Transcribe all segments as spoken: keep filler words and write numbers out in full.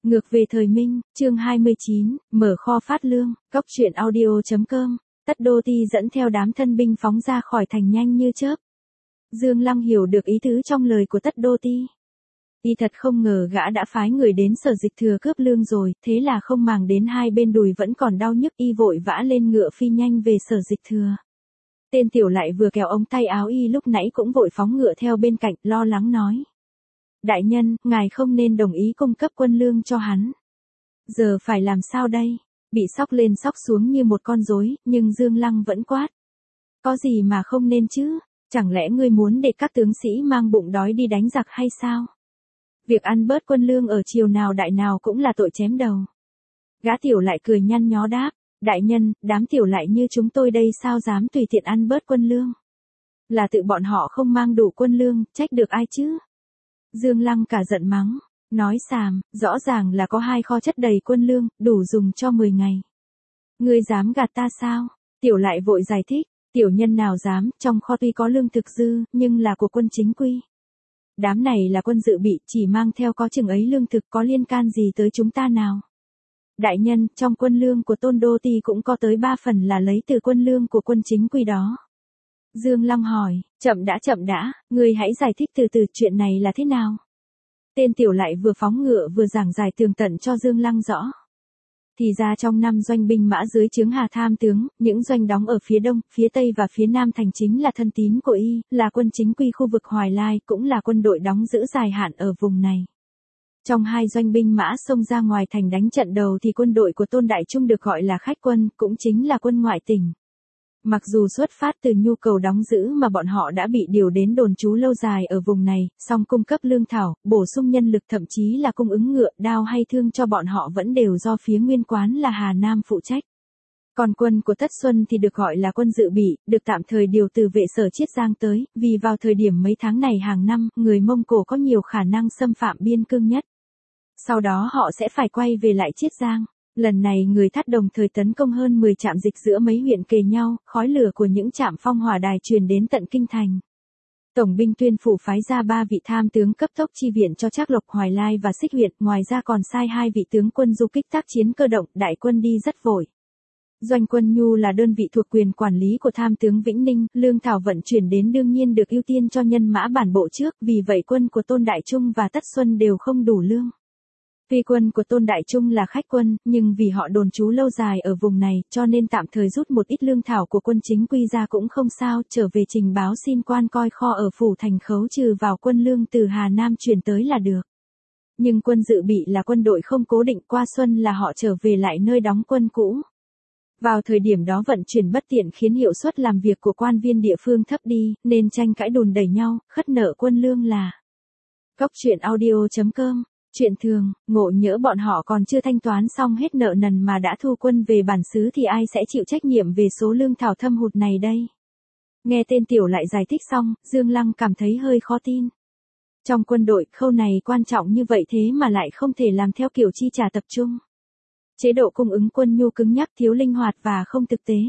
Ngược về thời Minh, chương hai mươi chín, mở kho phát lương, cóc truyện audio.com, Tất Đô Ti dẫn theo đám thân binh phóng ra khỏi thành nhanh như chớp. Dương Lăng hiểu được ý tứ trong lời của Tất Đô Ti. Y thật không ngờ gã đã phái người đến Sở Dịch Thừa cướp lương rồi, thế là không màng đến hai bên đùi vẫn còn đau nhức, y vội vã lên ngựa phi nhanh về Sở Dịch Thừa. Tên tiểu lại vừa kéo ống tay áo y lúc nãy cũng vội phóng ngựa theo bên cạnh, lo lắng nói. Đại nhân, ngài không nên đồng ý cung cấp quân lương cho hắn. Giờ phải làm sao đây? Bị sóc lên sóc xuống như một con rối, nhưng Dương Lăng vẫn quát. Có gì mà không nên chứ? Chẳng lẽ ngươi muốn để các tướng sĩ mang bụng đói đi đánh giặc hay sao? Việc ăn bớt quân lương ở triều nào đại nào cũng là tội chém đầu. Gã tiểu lại cười nhăn nhó đáp. Đại nhân, đám tiểu lại như chúng tôi đây sao dám tùy tiện ăn bớt quân lương? Là tự bọn họ không mang đủ quân lương, trách được ai chứ? Dương Lăng cả giận mắng, nói xàm, rõ ràng là có hai kho chất đầy quân lương, đủ dùng cho mười ngày. Ngươi dám gạt ta sao? Tiểu lại vội giải thích, tiểu nhân nào dám, trong kho tuy có lương thực dư, nhưng là của quân chính quy. Đám này là quân dự bị, chỉ mang theo có chừng ấy lương thực, có liên can gì tới chúng ta nào? Đại nhân, trong quân lương của Tôn Đô Ti cũng có tới ba phần là lấy từ quân lương của quân chính quy đó. Dương Lăng hỏi, chậm đã chậm đã, ngươi hãy giải thích từ từ chuyện này là thế nào? Tên tiểu lại vừa phóng ngựa vừa giảng giải tường tận cho Dương Lăng rõ. Thì ra trong năm doanh binh mã dưới trướng Hà Tham tướng, những doanh đóng ở phía đông, phía tây và phía nam thành chính là thân tín của y, là quân chính quy khu vực Hoài Lai, cũng là quân đội đóng giữ dài hạn ở vùng này. Trong hai doanh binh mã xông ra ngoài thành đánh trận đầu thì quân đội của Tôn Đại Trung được gọi là khách quân, cũng chính là quân ngoại tỉnh. Mặc dù xuất phát từ nhu cầu đóng giữ mà bọn họ đã bị điều đến đồn trú lâu dài ở vùng này, song cung cấp lương thảo, bổ sung nhân lực thậm chí là cung ứng ngựa, đao hay thương cho bọn họ vẫn đều do phía nguyên quán là Hà Nam phụ trách. Còn quân của Tất Xuân thì được gọi là quân dự bị, được tạm thời điều từ vệ sở Chiết Giang tới, vì vào thời điểm mấy tháng này hàng năm, người Mông Cổ có nhiều khả năng xâm phạm biên cương nhất. Sau đó họ sẽ phải quay về lại Chiết Giang. Lần này người Thát đồng thời tấn công hơn mười trạm dịch giữa mấy huyện kề nhau, khói lửa của những trạm phong hỏa đài truyền đến tận kinh thành. Tổng binh Tuyên Phủ phái ra ba vị tham tướng cấp tốc chi viện cho Trác Lộc, Hoài Lai và Xích huyện, ngoài ra còn sai hai vị tướng quân du kích tác chiến cơ động, đại quân đi rất vội. Doanh quân Nhu là đơn vị thuộc quyền quản lý của tham tướng Vĩnh Ninh, lương thảo vận chuyển đến đương nhiên được ưu tiên cho nhân mã bản bộ trước, vì vậy quân của Tôn Đại Trung và Tất Xuân đều không đủ lương. Tuy quân của Tôn Đại Trung là khách quân, nhưng vì họ đồn trú lâu dài ở vùng này, cho nên tạm thời rút một ít lương thảo của quân chính quy ra cũng không sao, trở về trình báo xin quan coi kho ở phủ thành khấu trừ vào quân lương từ Hà Nam chuyển tới là được. Nhưng quân dự bị là quân đội không cố định, qua xuân là họ trở về lại nơi đóng quân cũ. Vào thời điểm đó vận chuyển bất tiện khiến hiệu suất làm việc của quan viên địa phương thấp đi, nên tranh cãi đùn đẩy nhau, khất nợ quân lương là. Cóc truyện audio.com. Chuyện thường, ngộ nhỡ bọn họ còn chưa thanh toán xong hết nợ nần mà đã thu quân về bản xứ thì ai sẽ chịu trách nhiệm về số lương thảo thâm hụt này đây? Nghe tên tiểu lại giải thích xong, Dương Lăng cảm thấy hơi khó tin. Trong quân đội, khâu này quan trọng như vậy thế mà lại không thể làm theo kiểu chi trả tập trung. Chế độ cung ứng quân nhu cứng nhắc, thiếu linh hoạt và không thực tế.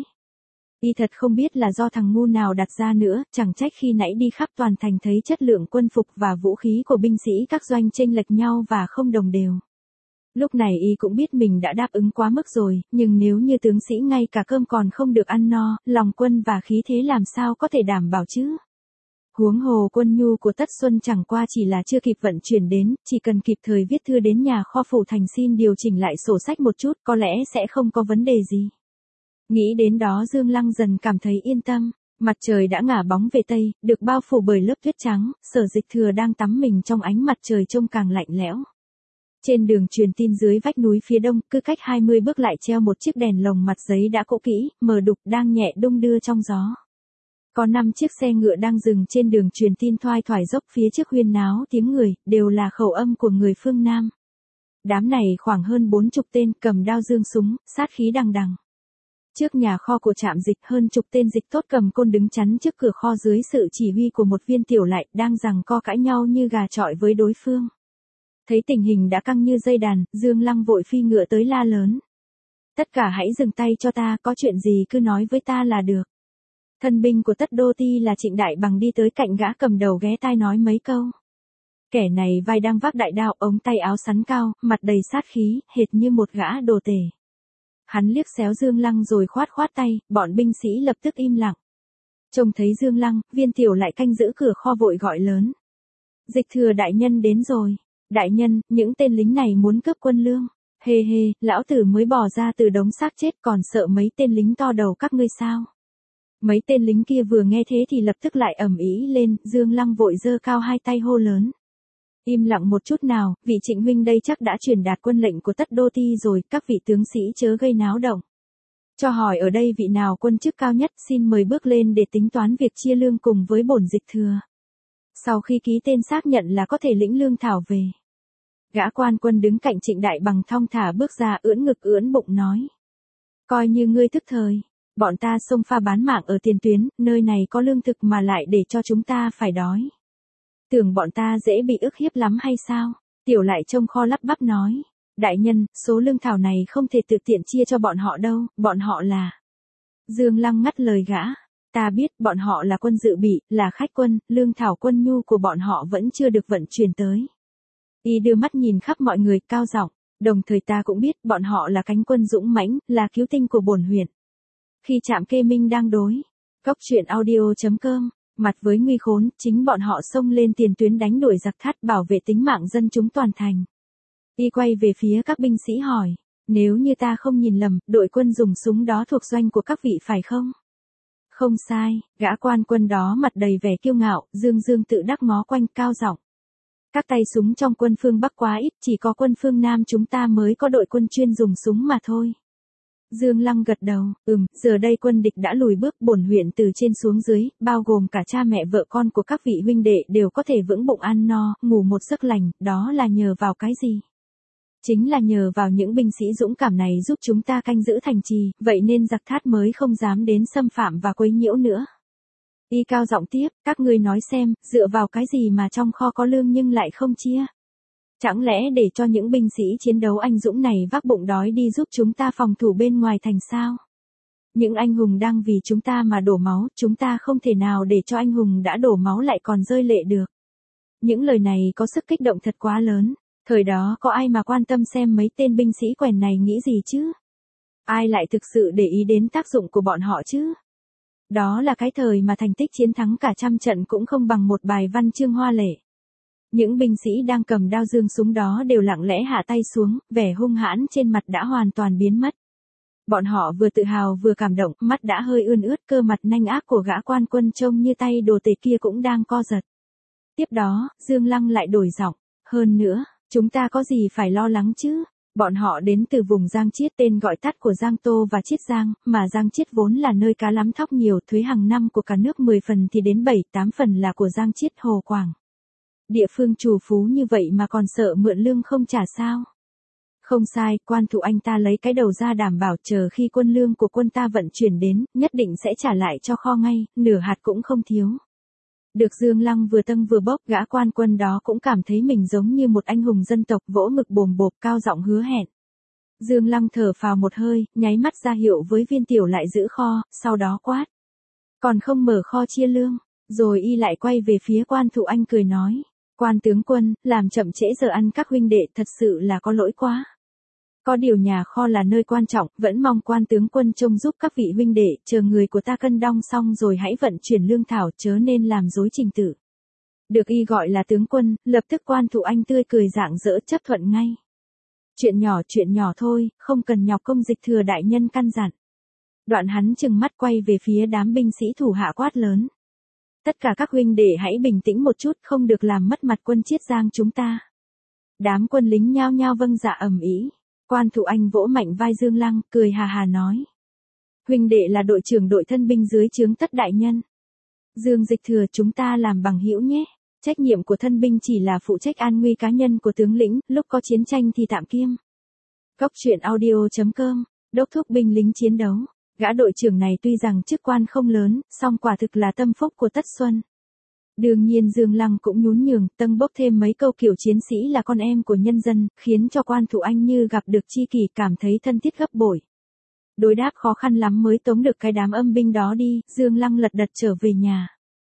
Y thật không biết là do thằng ngu nào đặt ra nữa, chẳng trách khi nãy đi khắp toàn thành thấy chất lượng quân phục và vũ khí của binh sĩ các doanh chênh lệch nhau và không đồng đều. Lúc này y cũng biết mình đã đáp ứng quá mức rồi, nhưng nếu như tướng sĩ ngay cả cơm còn không được ăn no, lòng quân và khí thế làm sao có thể đảm bảo chứ? Huống hồ quân nhu của Tất Xuân chẳng qua chỉ là chưa kịp vận chuyển đến, chỉ cần kịp thời viết thư đến nhà kho phủ thành xin điều chỉnh lại sổ sách một chút, có lẽ sẽ không có vấn đề gì. Nghĩ đến đó Dương Lăng dần cảm thấy yên tâm, mặt trời đã ngả bóng về Tây, được bao phủ bởi lớp tuyết trắng, Sở Dịch Thừa đang tắm mình trong ánh mặt trời trông càng lạnh lẽo. Trên đường truyền tin dưới vách núi phía đông, cứ cách hai mươi bước lại treo một chiếc đèn lồng mặt giấy đã cũ kỹ, mờ đục đang nhẹ đung đưa trong gió. Có năm chiếc xe ngựa đang dừng trên đường truyền tin thoai thoải dốc phía trước huyên náo tiếng người, đều là khẩu âm của người phương Nam. Đám này khoảng hơn bốn chục tên cầm đao dương súng, sát khí đằng đằng. Trước nhà kho của trạm dịch hơn chục tên dịch tốt cầm côn đứng chắn trước cửa kho dưới sự chỉ huy của một viên tiểu lại đang giằng co cãi nhau như gà chọi với đối phương. Thấy tình hình đã căng như dây đàn, Dương Lăng vội phi ngựa tới la lớn. Tất cả hãy dừng tay cho ta, có chuyện gì cứ nói với ta là được. Thân binh của Tất Đô Ti là Trịnh Đại Bằng đi tới cạnh gã cầm đầu ghé tai nói mấy câu. Kẻ này vai đang vác đại đao, ống tay áo sắn cao, mặt đầy sát khí, hệt như một gã đồ tể. Hắn liếc xéo Dương Lăng rồi khoát khoát tay, bọn binh sĩ lập tức im lặng. Trông thấy Dương Lăng, Viên Tiểu lại canh giữ cửa kho vội gọi lớn. Dịch thừa đại nhân đến rồi. Đại nhân, những tên lính này muốn cướp quân lương. Hê hê, lão tử mới bỏ ra từ đống xác chết còn sợ mấy tên lính to đầu các ngươi sao? Mấy tên lính kia vừa nghe thế thì lập tức lại ầm ĩ lên, Dương Lăng vội giơ cao hai tay hô lớn. Im lặng một chút nào, vị Trịnh huynh đây chắc đã truyền đạt quân lệnh của Tất Đô Ti rồi, các vị tướng sĩ chớ gây náo động. Cho hỏi ở đây vị nào quân chức cao nhất, xin mời bước lên để tính toán việc chia lương cùng với bổn dịch thừa. Sau khi ký tên xác nhận là có thể lĩnh lương thảo về. Gã quan quân đứng cạnh Trịnh Đại Bằng thong thả bước ra, ưỡn ngực ưỡn bụng nói. Coi như ngươi thức thời, bọn ta xông pha bán mạng ở tiền tuyến, nơi này có lương thực mà lại để cho chúng ta phải đói. Tưởng bọn ta dễ bị ức hiếp lắm hay sao? Tiểu lại trông kho lắp bắp nói. Đại nhân, số lương thảo này không thể tự tiện chia cho bọn họ đâu, bọn họ là... Dương Lăng ngắt lời gã. Ta biết, bọn họ là quân dự bị, là khách quân, lương thảo quân nhu của bọn họ vẫn chưa được vận chuyển tới. Y đưa mắt nhìn khắp mọi người, cao giọng. Đồng thời ta cũng biết, bọn họ là cánh quân dũng mãnh, là cứu tinh của bổn huyện. Khi Trạm Kê Minh đang đối, Cốc Truyện Audio chấm com, mặt với nguy khốn, chính bọn họ xông lên tiền tuyến đánh đuổi giặc thát, bảo vệ tính mạng dân chúng toàn thành. Y quay về phía các binh sĩ hỏi, nếu như ta không nhìn lầm, đội quân dùng súng đó thuộc doanh của các vị phải không? Không sai, gã quan quân đó mặt đầy vẻ kiêu ngạo, dương dương tự đắc ngó quanh, cao giọng. Các tay súng trong quân phương Bắc quá ít, chỉ có quân phương Nam chúng ta mới có đội quân chuyên dùng súng mà thôi. Dương Lăng gật đầu, ừm, giờ đây quân địch đã lùi bước, bổn huyện từ trên xuống dưới, bao gồm cả cha mẹ vợ con của các vị huynh đệ đều có thể vững bụng ăn no, ngủ một giấc lành, đó là nhờ vào cái gì? Chính là nhờ vào những binh sĩ dũng cảm này giúp chúng ta canh giữ thành trì, vậy nên giặc thát mới không dám đến xâm phạm và quấy nhiễu nữa. Y cao giọng tiếp, các ngươi nói xem, dựa vào cái gì mà trong kho có lương nhưng lại không chia? Chẳng lẽ để cho những binh sĩ chiến đấu anh dũng này vác bụng đói đi giúp chúng ta phòng thủ bên ngoài thành sao? Những anh hùng đang vì chúng ta mà đổ máu, chúng ta không thể nào để cho anh hùng đã đổ máu lại còn rơi lệ được. Những lời này có sức kích động thật quá lớn. Thời đó có ai mà quan tâm xem mấy tên binh sĩ quèn này nghĩ gì chứ? Ai lại thực sự để ý đến tác dụng của bọn họ chứ? Đó là cái thời mà thành tích chiến thắng cả trăm trận cũng không bằng một bài văn chương hoa lệ. Những binh sĩ đang cầm đao dương súng đó đều lặng lẽ hạ tay xuống, vẻ hung hãn trên mặt đã hoàn toàn biến mất. Bọn họ vừa tự hào vừa cảm động, mắt đã hơi ươn ướt, cơ mặt nanh ác của gã quan quân trông như tay đồ tể kia cũng đang co giật. Tiếp đó, Dương Lăng lại đổi giọng, hơn nữa, chúng ta có gì phải lo lắng chứ? Bọn họ đến từ vùng Giang Chiết, tên gọi tắt của Giang Tô và Chiết Giang, mà Giang Chiết vốn là nơi cá lắm thóc nhiều, thuế hàng năm của cả nước mười phần thì đến bảy tám phần là của Giang Chiết Hồ Quảng. Địa phương chủ phú như vậy mà còn sợ mượn lương không trả sao? Không sai, quan thủ anh ta lấy cái đầu ra đảm bảo chờ khi quân lương của quân ta vận chuyển đến, nhất định sẽ trả lại cho kho ngay, nửa hạt cũng không thiếu. Được Dương Lăng vừa tâng vừa bốc, gã quan quân đó cũng cảm thấy mình giống như một anh hùng dân tộc, vỗ ngực bồm bộp, cao giọng hứa hẹn. Dương Lăng thở phào một hơi, nháy mắt ra hiệu với Viên Tiểu lại giữ kho, sau đó quát. Còn không mở kho chia lương, rồi y lại quay về phía quan thủ anh cười nói. Quan tướng quân, làm chậm trễ giờ ăn các huynh đệ thật sự là có lỗi quá. Có điều nhà kho là nơi quan trọng, vẫn mong quan tướng quân trông giúp các vị huynh đệ, chờ người của ta cân đong xong rồi hãy vận chuyển lương thảo, chớ nên làm rối trình tự. Được y gọi là tướng quân, lập tức quan thủ anh tươi cười rạng rỡ chấp thuận ngay. Chuyện nhỏ chuyện nhỏ thôi, không cần nhọc công, dịch thừa đại nhân căn dặn. Đoạn hắn chừng mắt quay về phía đám binh sĩ thủ hạ quát lớn. Tất cả các huynh đệ hãy bình tĩnh một chút, không được làm mất mặt quân Chiết Giang chúng ta. Đám quân lính nhao nhao vâng dạ ầm ĩ. Quan thủ anh vỗ mạnh vai Dương Lăng, cười hà hà nói. Huynh đệ là đội trưởng đội thân binh dưới trướng Tất đại nhân. Dương dịch thừa, chúng ta làm bằng hữu nhé. Trách nhiệm của thân binh chỉ là phụ trách an nguy cá nhân của tướng lĩnh, lúc có chiến tranh thì tạm kiêm. Cốc Truyện Audio chấm com, đốc thúc binh lính chiến đấu. Gã đội trưởng này tuy rằng chức quan không lớn, song quả thực là tâm phúc của Tất Xuân. Đương nhiên Dương Lăng cũng nhún nhường, tâng bốc thêm mấy câu kiểu chiến sĩ là con em của nhân dân, khiến cho quan thủ anh như gặp được tri kỷ, cảm thấy thân thiết gấp bội. Đối đáp khó khăn lắm mới tống được cái đám âm binh đó đi, Dương Lăng lật đật trở về nhà.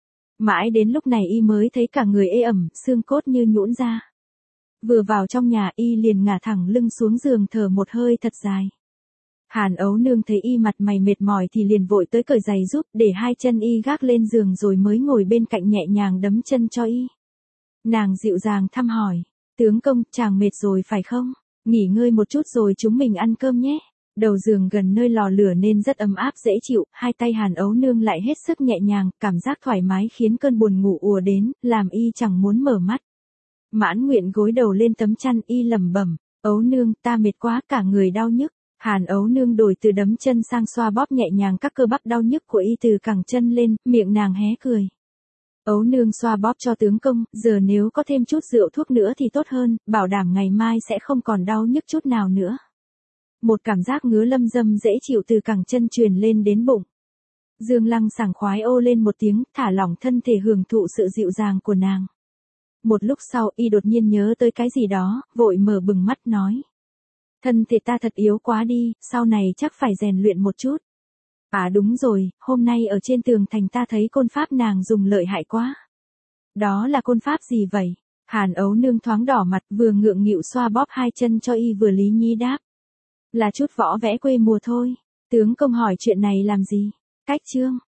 Mãi đến lúc này y mới thấy cả người ê ẩm, xương cốt như nhũn ra. Vừa vào trong nhà y liền ngả thẳng lưng xuống giường thở một hơi thật dài. Hàn Ấu Nương thấy y mặt mày mệt mỏi thì liền vội tới cởi giày giúp, để hai chân y gác lên giường rồi mới ngồi bên cạnh nhẹ nhàng đấm chân cho y. Nàng dịu dàng thăm hỏi, tướng công, chàng mệt rồi phải không? Nghỉ ngơi một chút rồi chúng mình ăn cơm nhé. Đầu giường gần nơi lò lửa nên rất ấm áp dễ chịu, hai tay Hàn Ấu Nương lại hết sức nhẹ nhàng, cảm giác thoải mái khiến cơn buồn ngủ ùa đến, làm y chẳng muốn mở mắt. Mãn Nguyện gối đầu lên tấm chăn y lẩm bẩm, Ấu Nương, ta mệt quá, cả người đau nhức. Hàn Ấu Nương đổi từ đấm chân sang xoa bóp nhẹ nhàng các cơ bắp đau nhức của y từ cẳng chân lên, miệng nàng hé cười. Ấu Nương xoa bóp cho tướng công, giờ nếu có thêm chút rượu thuốc nữa thì tốt hơn, bảo đảm ngày mai sẽ không còn đau nhức chút nào nữa. Một cảm giác ngứa lâm dâm dễ chịu từ cẳng chân truyền lên đến bụng. Dương Lăng sảng khoái ô lên một tiếng, thả lỏng thân thể hưởng thụ sự dịu dàng của nàng. Một lúc sau y đột nhiên nhớ tới cái gì đó, vội mở bừng mắt nói. Thân thể ta thật yếu quá đi, sau này chắc phải rèn luyện một chút. À đúng rồi, hôm nay ở trên tường thành ta thấy côn pháp nàng dùng lợi hại quá. Đó là côn pháp gì vậy? Hàn Ấu Nương thoáng đỏ mặt, vừa ngượng nghịu xoa bóp hai chân cho y vừa lý nhí đáp. Là chút võ vẽ quê mùa thôi. Tướng công hỏi chuyện này làm gì? Cách chương.